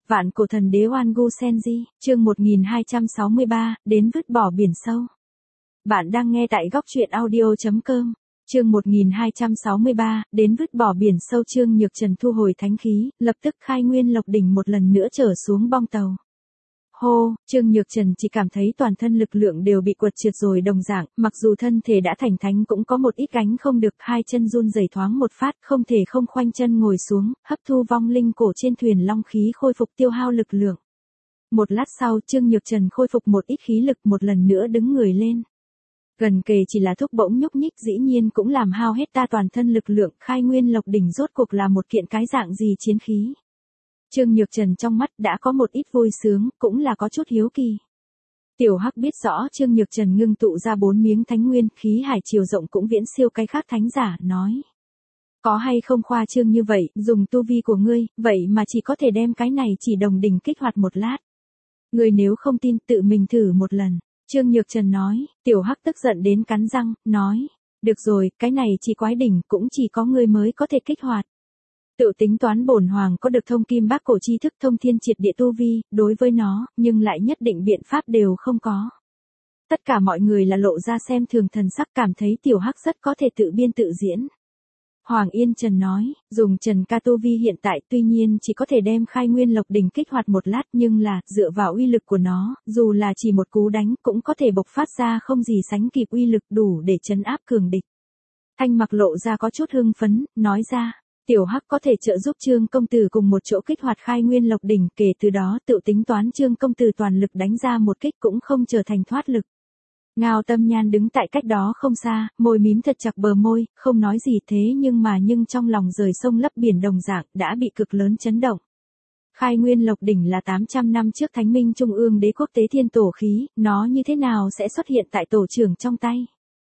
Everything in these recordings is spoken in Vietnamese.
Vạn cổ thần đế Oan Gu Senji, chương 1263, đến vứt bỏ biển sâu. Bạn đang nghe tại góc truyện audio.com. Chương 1263, đến vứt bỏ biển sâu. Trương Nhược Trần thu hồi thánh khí, lập tức khai nguyên lộc đỉnh một lần nữa trở xuống bong tàu. Hô, Trương Nhược Trần chỉ cảm thấy toàn thân lực lượng đều bị quật trượt rồi đồng dạng, mặc dù thân thể đã thành thánh cũng có một ít gánh không được, hai chân run rẩy thoáng một phát, không thể không khoanh chân ngồi xuống, hấp thu vong linh cổ trên thuyền long khí khôi phục tiêu hao lực lượng. Một lát sau, Trương Nhược Trần khôi phục một ít khí lực, một lần nữa đứng người lên. Gần kề chỉ là thúc bỗng nhúc nhích dĩ nhiên cũng làm hao hết ta toàn thân lực lượng, khai nguyên lộc đỉnh rốt cuộc là một kiện cái dạng gì chiến khí. Trương Nhược Trần trong mắt đã có một ít vui sướng, cũng là có chút hiếu kỳ. Tiểu Hắc biết rõ Trương Nhược Trần ngưng tụ ra 4 miếng thánh nguyên, khí hải chiều rộng cũng viễn siêu cái khác thánh giả, nói. Có hay không khoa trương như vậy, dùng tu vi của ngươi, vậy mà chỉ có thể đem cái này chỉ đồng đỉnh kích hoạt một lát. Ngươi nếu không tin tự mình thử một lần. Trương Nhược Trần nói, Tiểu Hắc tức giận đến cắn răng, nói. Được rồi, cái này chỉ quái đỉnh cũng chỉ có ngươi mới có thể kích hoạt. Tự tính toán bổn hoàng có được thông kim bác cổ tri thức thông thiên triệt địa tu vi, đối với nó, nhưng lại nhất định biện pháp đều không có. Tất cả mọi người là lộ ra xem thường thần sắc, cảm thấy Tiểu Hắc rất có thể tự biên tự diễn. Hoàng Yên Trần nói, dùng Trần ca tu vi hiện tại tuy nhiên chỉ có thể đem khai nguyên lộc đỉnh kích hoạt một lát, nhưng là, dựa vào uy lực của nó, dù là chỉ một cú đánh cũng có thể bộc phát ra không gì sánh kịp uy lực đủ để trấn áp cường địch. Thanh Mặc lộ ra có chút hưng phấn, nói ra. Tiểu Hắc có thể trợ giúp Trương công tử cùng một chỗ kích hoạt khai nguyên lộc đỉnh, kể từ đó tự tính toán Trương công tử toàn lực đánh ra một kích cũng không trở thành thoát lực. Ngao Tâm Nhan đứng tại cách đó không xa, môi mím thật chặt bờ môi, không nói gì thế nhưng trong lòng rời sông lấp biển đồng dạng, đã bị cực lớn chấn động. Khai nguyên lộc đỉnh là 800 năm trước Thánh Minh Trung ương đế quốc tế thiên tổ khí, nó như thế nào sẽ xuất hiện tại tổ trưởng trong tay?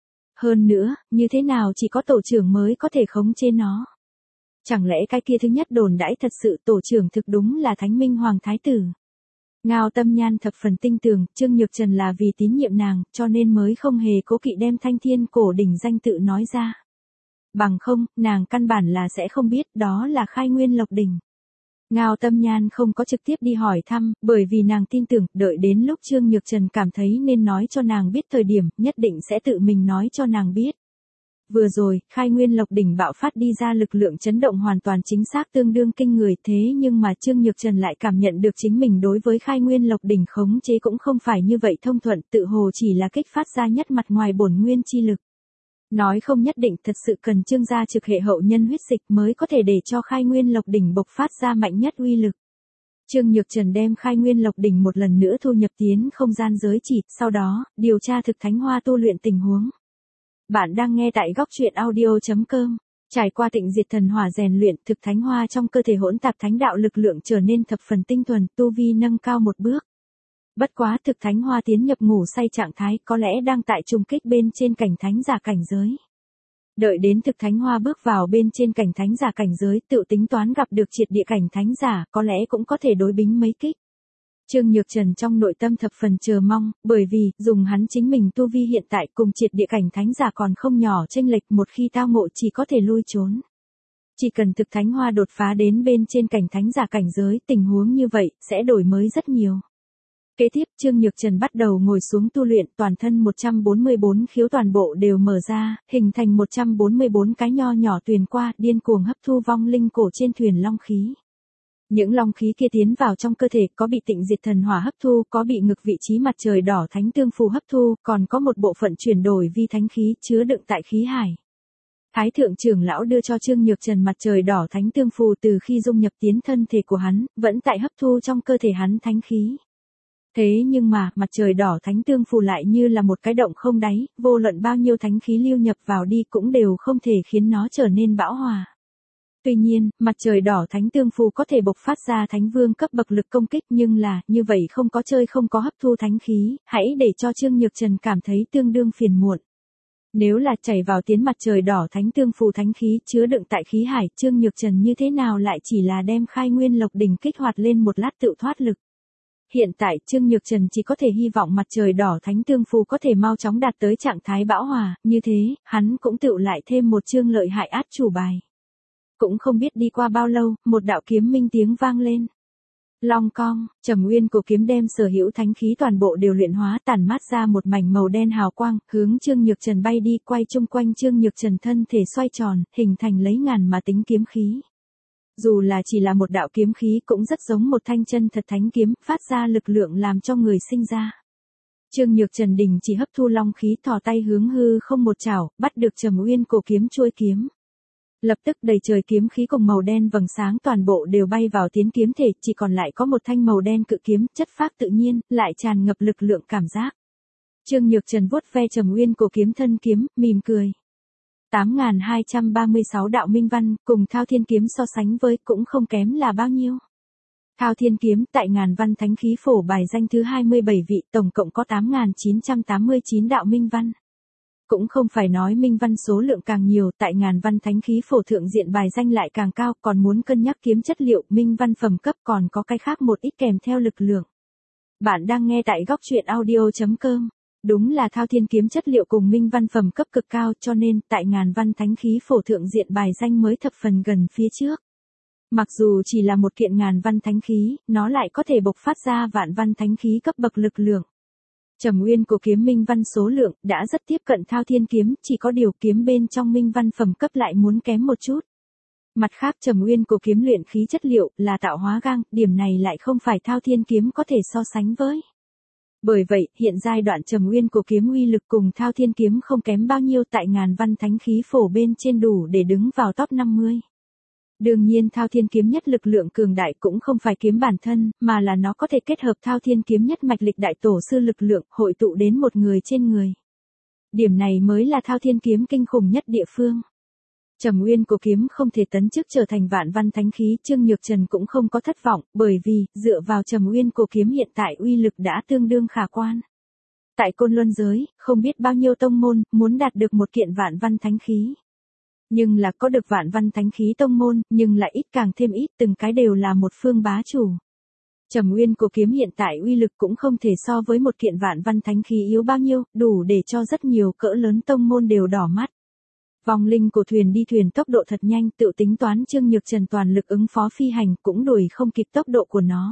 Hơn nữa, như thế nào chỉ có tổ trưởng mới có thể khống chế nó? Chẳng lẽ cái kia thứ nhất đồn đãi thật sự tổ trưởng thực đúng là Thánh Minh Hoàng Thái Tử? Ngao Tâm Nhan thập phần tinh tường, Trương Nhược Trần là vì tín nhiệm nàng, cho nên mới không hề cố kỵ đem Thanh Thiên cổ đỉnh danh tự nói ra. Bằng không, nàng căn bản là sẽ không biết đó là khai nguyên lộc đỉnh. Ngao Tâm Nhan không có trực tiếp đi hỏi thăm, bởi vì nàng tin tưởng, đợi đến lúc Trương Nhược Trần cảm thấy nên nói cho nàng biết thời điểm, nhất định sẽ tự mình nói cho nàng biết. Vừa rồi, khai nguyên lộc đỉnh bạo phát đi ra lực lượng chấn động hoàn toàn chính xác tương đương kinh người, thế nhưng mà Trương Nhược Trần lại cảm nhận được chính mình đối với khai nguyên lộc đỉnh khống chế cũng không phải như vậy thông thuận, tự hồ chỉ là kích phát ra nhất mặt ngoài bổn nguyên chi lực. Nói không nhất định thật sự cần Trương gia trực hệ hậu nhân huyết dịch mới có thể để cho khai nguyên lộc đỉnh bộc phát ra mạnh nhất uy lực. Trương Nhược Trần đem khai nguyên lộc đỉnh một lần nữa thu nhập tiến không gian giới chỉ, sau đó, điều tra thực thánh hoa tu luyện tình huống. Bạn đang nghe tại góc truyện audio.com. Trải qua tịnh diệt thần hỏa rèn luyện, thực thánh hoa trong cơ thể hỗn tạp thánh đạo lực lượng trở nên thập phần tinh thuần, tu vi nâng cao một bước. Bất quá thực thánh hoa tiến nhập ngủ say trạng thái, có lẽ đang tại trùng kích bên trên cảnh thánh giả cảnh giới. Đợi đến thực thánh hoa bước vào bên trên cảnh thánh giả cảnh giới, tự tính toán gặp được triệt địa cảnh thánh giả, có lẽ cũng có thể đối bính mấy kích. Trương Nhược Trần trong nội tâm thập phần chờ mong, bởi vì, dùng hắn chính mình tu vi hiện tại cùng triệt địa cảnh thánh giả còn không nhỏ chênh lệch, một khi tao ngộ chỉ có thể lui trốn. Chỉ cần thực thánh hoa đột phá đến bên trên cảnh thánh giả cảnh giới, tình huống như vậy, sẽ đổi mới rất nhiều. Kế tiếp, Trương Nhược Trần bắt đầu ngồi xuống tu luyện, toàn thân 144 khiếu toàn bộ đều mở ra, hình thành 144 cái nho nhỏ tuyền qua, điên cuồng hấp thu vong linh cổ trên thuyền long khí. Những long khí kia tiến vào trong cơ thể, có bị tịnh diệt thần hỏa hấp thu, có bị ngực vị trí mặt trời đỏ thánh tương phù hấp thu, còn có một bộ phận chuyển đổi vi thánh khí chứa đựng tại khí hải. Thái thượng trưởng lão đưa cho Trương Nhược Trần mặt trời đỏ thánh tương phù, từ khi dung nhập tiến thân thể của hắn, vẫn tại hấp thu trong cơ thể hắn thánh khí. Thế nhưng mà, mặt trời đỏ thánh tương phù lại như là một cái động không đáy, vô luận bao nhiêu thánh khí lưu nhập vào đi cũng đều không thể khiến nó trở nên bão hòa. Tuy nhiên, mặt trời đỏ thánh tương phù có thể bộc phát ra thánh vương cấp bậc lực công kích, nhưng là, như vậy không có chơi không có hấp thu thánh khí, hãy để cho Trương Nhược Trần cảm thấy tương đương phiền muộn. Nếu là chảy vào tiến mặt trời đỏ thánh tương phù thánh khí chứa đựng tại khí hải, Trương Nhược Trần như thế nào lại chỉ là đem khai nguyên lộc đỉnh kích hoạt lên một lát tự thoát lực. Hiện tại, Trương Nhược Trần chỉ có thể hy vọng mặt trời đỏ thánh tương phù có thể mau chóng đạt tới trạng thái bão hòa, như thế, hắn cũng tựu lại thêm một chương lợi hại át chủ bài. Cũng không biết đi qua bao lâu, một đạo kiếm minh tiếng vang lên. Long cong, Trầm Nguyên cổ kiếm đem sở hữu thánh khí toàn bộ đều luyện hóa, tản mát ra một mảnh màu đen hào quang, hướng Trương Nhược Trần bay đi, quay chung quanh Trương Nhược Trần thân thể xoay tròn, hình thành lấy ngàn mà tính kiếm khí. Dù là chỉ là một đạo kiếm khí cũng rất giống một thanh chân thật thánh kiếm, phát ra lực lượng làm cho người sinh ra. Trương Nhược Trần đình chỉ hấp thu long khí, thò tay hướng hư không một chảo, bắt được Trầm Nguyên cổ kiếm chuôi kiếm. Lập tức đầy trời kiếm khí cùng màu đen vầng sáng toàn bộ đều bay vào tiến kiếm thể, chỉ còn lại có một thanh màu đen cự kiếm, chất phác tự nhiên, lại tràn ngập lực lượng cảm giác. Trương Nhược Trần vuốt ve Trầm Nguyên cổ kiếm thân kiếm, mỉm cười. 8.236 đạo minh văn, cùng Thao Thiên kiếm so sánh với cũng không kém là bao nhiêu. Thao Thiên kiếm tại ngàn văn thánh khí phổ bài danh thứ 27 vị, tổng cộng có 8.989 đạo minh văn. Cũng không phải nói minh văn số lượng càng nhiều, tại ngàn văn thánh khí phổ thượng diện bài danh lại càng cao, còn muốn cân nhắc kiếm chất liệu, minh văn phẩm cấp còn có cái khác một ít kèm theo lực lượng. Bạn đang nghe tại góc truyện audio.com. Đúng là Thao Thiên kiếm chất liệu cùng minh văn phẩm cấp cực cao, cho nên tại ngàn văn thánh khí phổ thượng diện bài danh mới thập phần gần phía trước. Mặc dù chỉ là một kiện ngàn văn thánh khí, nó lại có thể bộc phát ra vạn văn thánh khí cấp bậc lực lượng. Trầm Nguyên cổ kiếm minh văn số lượng đã rất tiếp cận Thao Thiên kiếm, chỉ có điều kiếm bên trong minh văn phẩm cấp lại muốn kém một chút. Mặt khác Trầm Nguyên cổ kiếm luyện khí chất liệu là tạo hóa gang, điểm này lại không phải Thao Thiên kiếm có thể so sánh với. Bởi vậy, hiện giai đoạn Trầm Nguyên cổ kiếm uy lực cùng Thao Thiên kiếm không kém bao nhiêu, tại ngàn văn thánh khí phổ bên trên đủ để đứng vào top 50. Đương nhiên Thao Thiên kiếm nhất lực lượng cường đại cũng không phải kiếm bản thân, mà là nó có thể kết hợp Thao Thiên kiếm nhất mạch lịch đại tổ sư lực lượng, hội tụ đến một người trên người. Điểm này mới là Thao Thiên kiếm kinh khủng nhất địa phương. Trầm Nguyên cổ kiếm không thể tấn chức trở thành vạn văn thánh khí, Trương Nhược Trần cũng không có thất vọng, bởi vì, dựa vào Trầm Nguyên cổ kiếm hiện tại uy lực đã tương đương khả quan. Tại Côn Luân giới, không biết bao nhiêu tông môn, muốn đạt được một kiện vạn văn thánh khí. Nhưng là có được vạn văn thánh khí tông môn, nhưng lại ít càng thêm ít, từng cái đều là một phương bá chủ. Trầm Nguyên cổ kiếm hiện tại uy lực cũng không thể so với một kiện vạn văn thánh khí yếu bao nhiêu, đủ để cho rất nhiều cỡ lớn tông môn đều đỏ mắt. Vong linh cổ thuyền đi thuyền tốc độ thật nhanh, tự tính toán Trương Nhược Trần toàn lực ứng phó phi hành cũng đuổi không kịp tốc độ của nó.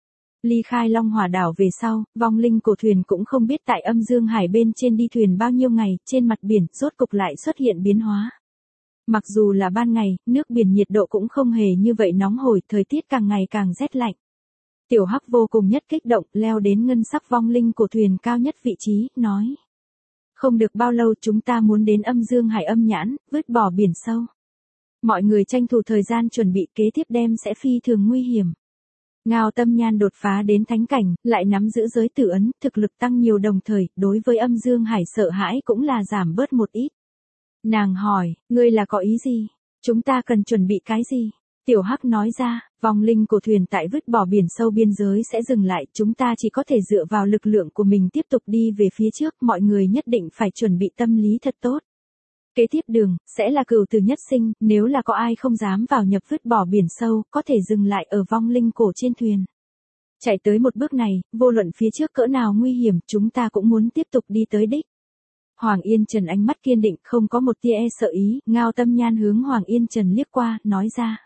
Ly khai Long Hỏa đảo về sau, vong linh cổ thuyền cũng không biết tại âm dương hải bên trên đi thuyền bao nhiêu ngày, trên mặt biển rốt cục lại xuất hiện biến hóa. Mặc dù là ban ngày, nước biển nhiệt độ cũng không hề như vậy nóng hổi, thời tiết càng ngày càng rét lạnh. Tiểu Hắc vô cùng nhất kích động, leo đến ngân sắc vong linh cổ thuyền cao nhất vị trí, nói. Không được bao lâu chúng ta muốn đến âm dương hải âm nhãn, vứt bỏ biển sâu. Mọi người tranh thủ thời gian chuẩn bị, kế tiếp đem sẽ phi thường nguy hiểm. Ngao Tâm Nhan đột phá đến thánh cảnh, lại nắm giữ giới tử ấn, thực lực tăng nhiều đồng thời, đối với âm dương hải sợ hãi cũng là giảm bớt một ít. Nàng hỏi, ngươi là có ý gì? Chúng ta cần chuẩn bị cái gì? Tiểu Hắc nói ra, vong linh cổ thuyền tại vứt bỏ biển sâu biên giới sẽ dừng lại, chúng ta chỉ có thể dựa vào lực lượng của mình tiếp tục đi về phía trước, mọi người nhất định phải chuẩn bị tâm lý thật tốt. Kế tiếp đường, sẽ là cửu tử nhất sinh, nếu là có ai không dám vào nhập vứt bỏ biển sâu, có thể dừng lại ở vong linh cổ trên thuyền. Chạy tới một bước này, vô luận phía trước cỡ nào nguy hiểm, chúng ta cũng muốn tiếp tục đi tới đích. Hoàng Yên Trần ánh mắt kiên định, không có một tia e sợ ý, Ngao Tâm Nhan hướng Hoàng Yên Trần liếc qua, nói ra.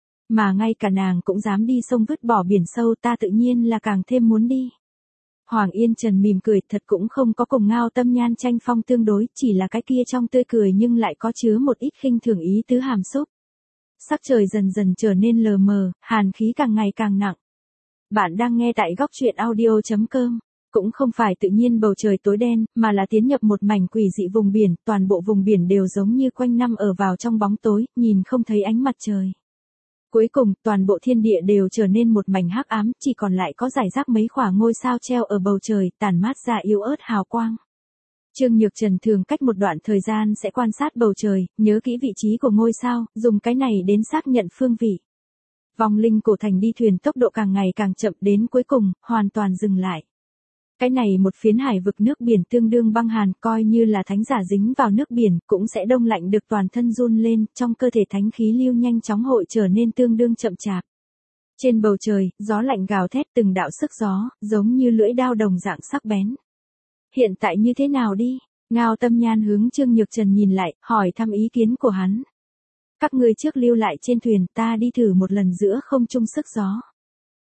Mà ngay cả nàng cũng dám đi sông vứt bỏ biển sâu, ta tự nhiên là càng thêm muốn đi. Hoàng Yên Trần mỉm cười, thật cũng không có cùng Ngao Tâm Nhan tranh phong tương đối, chỉ là cái kia trong tươi cười nhưng lại có chứa một ít khinh thường ý tứ hàm xúc. Sắc trời dần dần trở nên lờ mờ, hàn khí càng ngày càng nặng. Bạn đang nghe tại góc truyện audio.com. Cũng không phải tự nhiên bầu trời tối đen, mà là tiến nhập một mảnh quỷ dị vùng biển, toàn bộ vùng biển đều giống như quanh năm ở vào trong bóng tối, nhìn không thấy ánh mặt trời. Cuối cùng, toàn bộ thiên địa đều trở nên một mảnh hắc ám, chỉ còn lại có rải rác mấy khỏa ngôi sao treo ở bầu trời, tản mát ra yếu ớt hào quang. Trương Nhược Trần thường cách một đoạn thời gian sẽ quan sát bầu trời, nhớ kỹ vị trí của ngôi sao, dùng cái này đến xác nhận phương vị. Vong linh cổ thành đi thuyền tốc độ càng ngày càng chậm, đến cuối cùng, hoàn toàn dừng lại. Cái này một phiến hải vực nước biển tương đương băng hàn, coi như là thánh giả dính vào nước biển, cũng sẽ đông lạnh được toàn thân run lên, trong cơ thể thánh khí lưu nhanh chóng hội trở nên tương đương chậm chạp. Trên bầu trời, gió lạnh gào thét từng đạo sức gió, giống như lưỡi dao đồng dạng sắc bén. Hiện tại như thế nào đi? Ngao Tâm Nhan hướng Trương Nhược Trần nhìn lại, hỏi thăm ý kiến của hắn. Các ngươi trước lưu lại trên thuyền, ta đi thử một lần giữa không trung sức gió.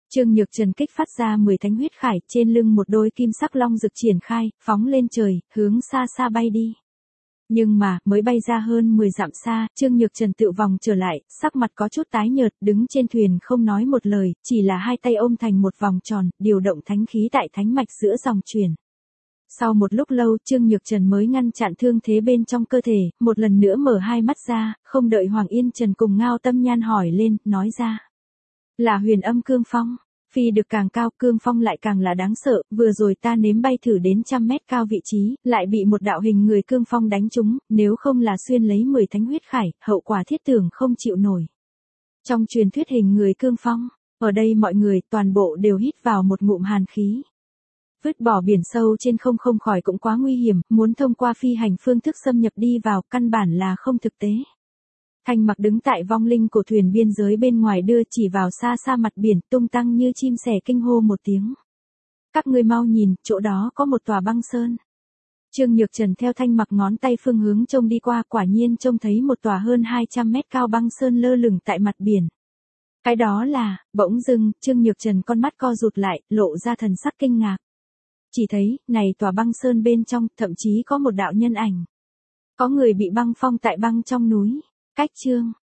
Trương Nhược Trần kích phát ra 10 thánh huyết khải, trên lưng một đôi kim sắc long rực triển khai, phóng lên trời, hướng xa xa bay đi. Nhưng mà, mới bay ra hơn 10 dặm xa, Trương Nhược Trần tự vòng trở lại, sắc mặt có chút tái nhợt, đứng trên thuyền không nói một lời, chỉ là hai tay ôm thành một vòng tròn, điều động thánh khí tại thánh mạch giữa dòng truyền. Sau một lúc lâu, Trương Nhược Trần mới ngăn chặn thương thế bên trong cơ thể, một lần nữa mở hai mắt ra, không đợi Hoàng Yên Trần cùng Ngao Tâm Nhan hỏi lên, nói ra. Là huyền âm cương phong. Phi được càng cao, cương phong lại càng là đáng sợ, vừa rồi ta nếm bay thử đến 100 mét cao vị trí, lại bị một đạo hình người cương phong đánh trúng, nếu không là xuyên lấy 10 thánh huyết khải, hậu quả thiết tưởng không chịu nổi. Trong truyền thuyết hình người cương phong, ở đây mọi người toàn bộ đều hít vào một ngụm hàn khí. Vứt bỏ biển sâu trên không khỏi cũng quá nguy hiểm, muốn thông qua phi hành phương thức xâm nhập đi vào, căn bản là không thực tế. Thanh Mặc đứng tại vong linh của thuyền biên giới bên ngoài đưa chỉ vào xa xa mặt biển, tung tăng như chim sẻ kinh hô một tiếng. Các ngươi mau nhìn, chỗ đó có một tòa băng sơn. Trương Nhược Trần theo Thanh Mặc ngón tay phương hướng trông đi qua, quả nhiên trông thấy một tòa hơn 200 mét cao băng sơn lơ lửng tại mặt biển. Cái đó là, bỗng dưng, Trương Nhược Trần con mắt co rụt lại, lộ ra thần sắc kinh ngạc. Chỉ thấy, này tòa băng sơn bên trong, thậm chí có một đạo nhân ảnh. Có người bị băng phong tại băng trong núi. Cách chương